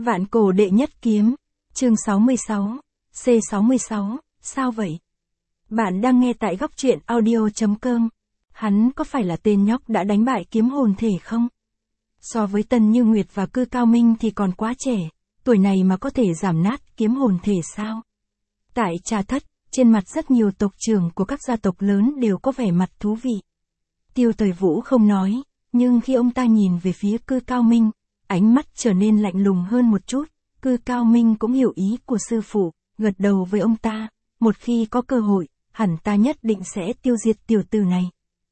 Vạn cổ đệ nhất kiếm, chương 66, C66, sao vậy? Bạn đang nghe tại góc truyện audio.com. Hắn có phải là tên nhóc đã đánh bại kiếm hồn thể không? So với Tân Như Nguyệt và Cư Cao Minh thì còn quá trẻ, tuổi này mà có thể giảm nát kiếm hồn thể sao? Tại Trà Thất, trên mặt rất nhiều tộc trưởng của các gia tộc lớn đều có vẻ mặt thú vị. Tiêu Thời Vũ không nói, nhưng khi ông ta nhìn về phía Cư Cao Minh, ánh mắt trở nên lạnh lùng hơn một chút. Cư Cao Minh cũng hiểu ý của sư phụ, gật đầu với ông ta, một khi có cơ hội, hẳn ta nhất định sẽ tiêu diệt tiểu tử này.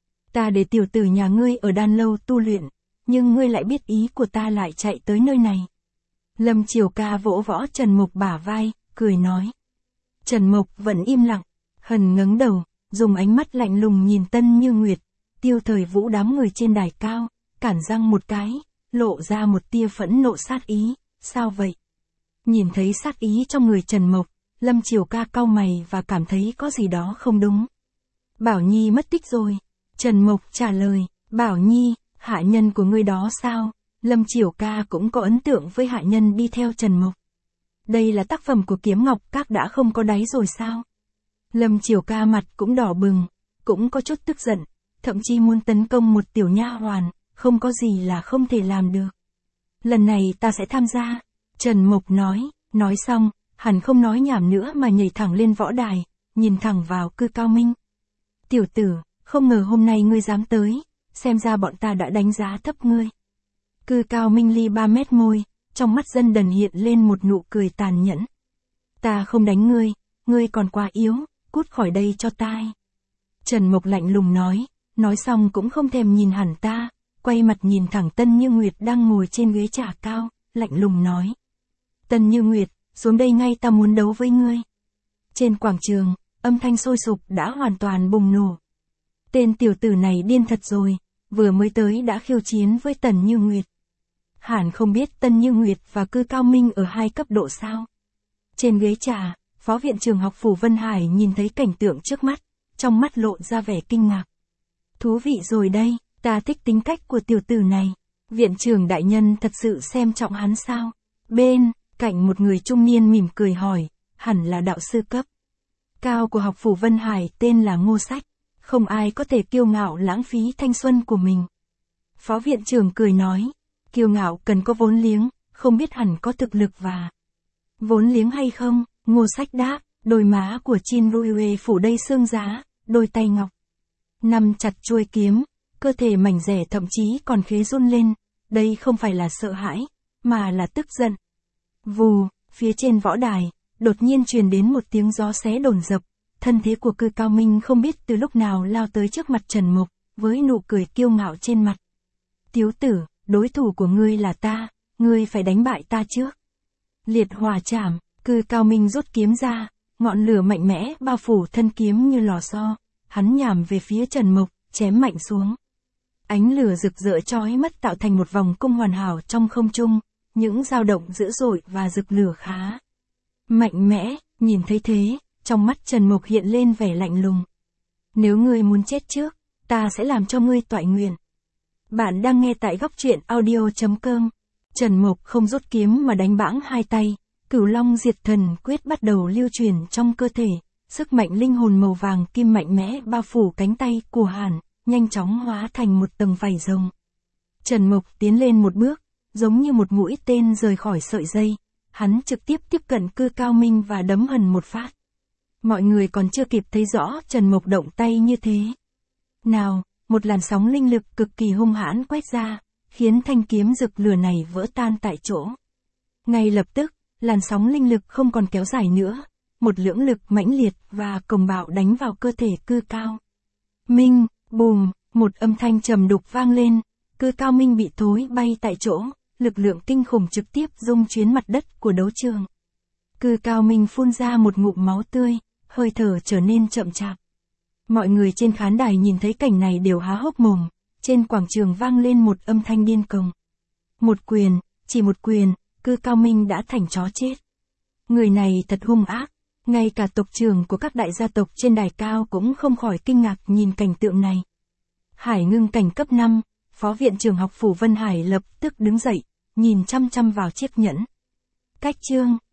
Ta để tiểu tử nhà ngươi ở đan lâu tu luyện, nhưng ngươi lại biết ý của ta lại chạy tới nơi này. Lâm Triều Ca vỗ võ Trần Mục bả vai, cười nói. Trần Mục vẫn im lặng, hần ngẩng đầu, dùng ánh mắt lạnh lùng nhìn Tân Như Nguyệt. Tiêu Thời Vũ đám người trên đài cao, cản răng một cái, lộ ra một tia phẫn nộ sát ý, sao vậy? Nhìn thấy sát ý trong người Trần Mộc, Lâm Triều Ca cau mày và cảm thấy có gì đó không đúng. Bảo Nhi mất tích rồi. Trần Mộc trả lời, Bảo Nhi, hạ nhân của ngươi đó sao? Lâm Triều Ca cũng có ấn tượng với hạ nhân đi theo Trần Mộc. Đây là tác phẩm của Kiếm Ngọc Các đã không có đáy rồi sao? Lâm Triều Ca mặt cũng đỏ bừng, cũng có chút tức giận, thậm chí muốn tấn công một tiểu nha hoàn, không có gì là không thể làm được. Lần này ta sẽ tham gia. Trần Mộc nói xong, hắn không nói nhảm nữa mà nhảy thẳng lên võ đài, nhìn thẳng vào Cư Cao Minh. Tiểu tử, không ngờ hôm nay ngươi dám tới, xem ra bọn ta đã đánh giá thấp ngươi. Cư Cao Minh ly 3 mét môi, trong mắt Dân Đần hiện lên một nụ cười tàn nhẫn. Ta không đánh ngươi còn quá yếu, cút khỏi đây cho tai. Trần Mộc lạnh lùng nói xong cũng không thèm nhìn hẳn ta, quay mặt nhìn thẳng Tân Như Nguyệt đang ngồi trên ghế trà cao, lạnh lùng nói. Tân Như Nguyệt, xuống đây ngay, ta muốn đấu với ngươi. Trên quảng trường, âm thanh sôi sục đã hoàn toàn bùng nổ. Tên tiểu tử này điên thật rồi, vừa mới tới đã khiêu chiến với Tần Như Nguyệt. Hẳn không biết Tân Như Nguyệt và Cư Cao Minh ở hai cấp độ sao. Trên ghế trà, Phó Viện trưởng học Phủ Vân Hải nhìn thấy cảnh tượng trước mắt, trong mắt lộ ra vẻ kinh ngạc. Thú vị rồi đây, ta thích tính cách của tiểu tử này. Viện trưởng đại nhân thật sự xem trọng hắn sao? Bên cạnh một người trung niên mỉm cười hỏi, hẳn là đạo sư cấp cao của học Phủ Vân Hải tên là Ngô Sách, không ai có thể kiêu ngạo lãng phí thanh xuân của mình. Phó viện trưởng cười nói, kiêu ngạo cần có vốn liếng, không biết hẳn có thực lực và vốn liếng hay không? Ngô Sách đáp, đôi má của Chin Ruiue phủ đầy xương giá, đôi tay ngọc nắm chặt chuôi kiếm, cơ thể mảnh rẻ thậm chí còn khế run lên, đây không phải là sợ hãi, mà là tức giận. Vù, phía trên võ đài, đột nhiên truyền đến một tiếng gió xé đồn dập, thân thế của Cư Cao Minh không biết từ lúc nào lao tới trước mặt Trần Mục, với nụ cười kiêu ngạo trên mặt. Tiếu tử, đối thủ của ngươi là ta, ngươi phải đánh bại ta trước. Liệt hỏa chảm, Cư Cao Minh rút kiếm ra, ngọn lửa mạnh mẽ bao phủ thân kiếm như lò xo, hắn nhằm về phía Trần Mục, chém mạnh xuống. Ánh lửa rực rỡ chói mắt tạo thành một vòng cung hoàn hảo trong không trung, những dao động dữ dội và rực lửa khá mạnh mẽ. Nhìn thấy thế, trong mắt Trần Mục hiện lên vẻ lạnh lùng. Nếu ngươi muốn chết trước, ta sẽ làm cho ngươi toại nguyện. Bạn đang nghe tại góc truyện audio.com. Trần Mục không rút kiếm mà đánh bãng hai tay, Cửu Long Diệt Thần Quyết bắt đầu lưu truyền trong cơ thể, sức mạnh linh hồn màu vàng kim mạnh mẽ bao phủ cánh tay của hắn, nhanh chóng hóa thành một tầng vảy rồng. Trần Mục tiến lên một bước, giống như một mũi tên rời khỏi sợi dây, hắn trực tiếp tiếp cận Cư Cao Minh và đấm hần một phát. Mọi người còn chưa kịp thấy rõ Trần Mục động tay như thế nào, một làn sóng linh lực cực kỳ hung hãn quét ra, khiến thanh kiếm rực lửa này vỡ tan tại chỗ. Ngay lập tức, làn sóng linh lực không còn kéo dài nữa, một lưỡng lực mãnh liệt và cuồng bạo đánh vào cơ thể Cư Cao Minh. Bùm, một âm thanh trầm đục vang lên, Cư Cao Minh bị thối bay tại chỗ, lực lượng kinh khủng trực tiếp rung chuyến mặt đất của đấu trường. Cư Cao Minh phun ra một ngụm máu tươi, hơi thở trở nên chậm chạp. Mọi người trên khán đài nhìn thấy cảnh này đều há hốc mồm, trên quảng trường vang lên một âm thanh điên cuồng. Một quyền, chỉ một quyền, Cư Cao Minh đã thành chó chết. Người này thật hung ác, ngay cả tộc trưởng của các đại gia tộc trên đài cao cũng không khỏi kinh ngạc nhìn cảnh tượng này. Hải ngưng cảnh cấp 5, Phó Viện trưởng học Phủ Vân Hải lập tức đứng dậy, nhìn chăm chăm vào chiếc nhẫn. Cách chương